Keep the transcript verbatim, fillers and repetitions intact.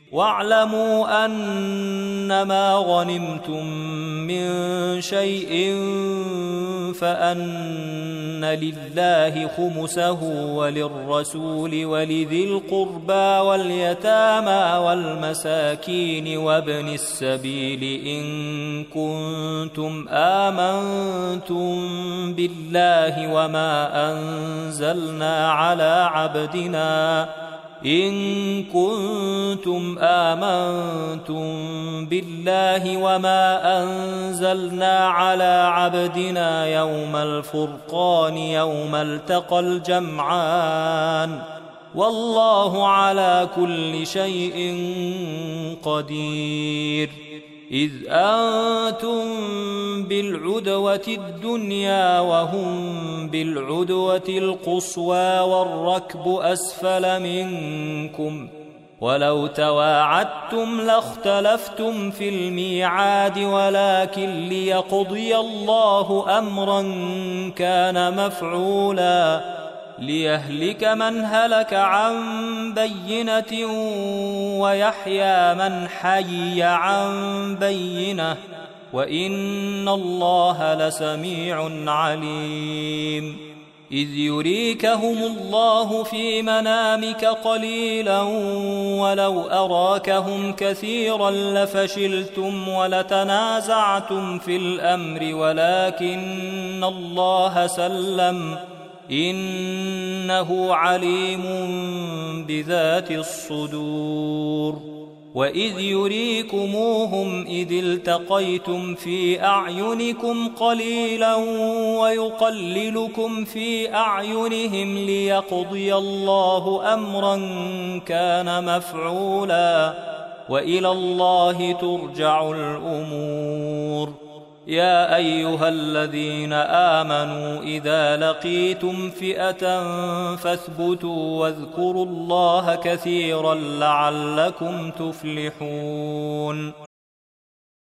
واعلموا أنما غنمتم من شيء فأن لله خمسه وللرسول ولذي القربى واليتامى والمساكين وابن السبيل إن كنتم آمنتم بالله وما أنزلنا على عبدنا إن كنتم آمنتم بالله وما أنزلنا على عبدنا يوم الفرقان يوم التقى الجمعان والله على كل شيء قدير. إذ أنتم بالعدوة الدنيا وهم بالعدوة القصوى والركب أسفل منكم ولو تواعدتم لاختلفتم في الميعاد ولكن ليقضي الله أمرا كان مفعولا ليهلك من هلك عن بينة ويحيى من حي عن بينة وإن الله لسميع عليم. إذ يريكهم الله في منامك قليلا ولو أراكهم كثيرا لفشلتم ولتنازعتم في الأمر ولكن الله سلم إنه عليم بذات الصدور. وإذ يريكموهم إذ التقيتم في أعينكم قليلا ويقللكم في أعينهم ليقضي الله أمرا كان مفعولا وإلى الله ترجع الأمور. يا أيها الذين آمنوا إذا لقيتم فئة فاثبتوا واذكروا الله كثيرا لعلكم تفلحون.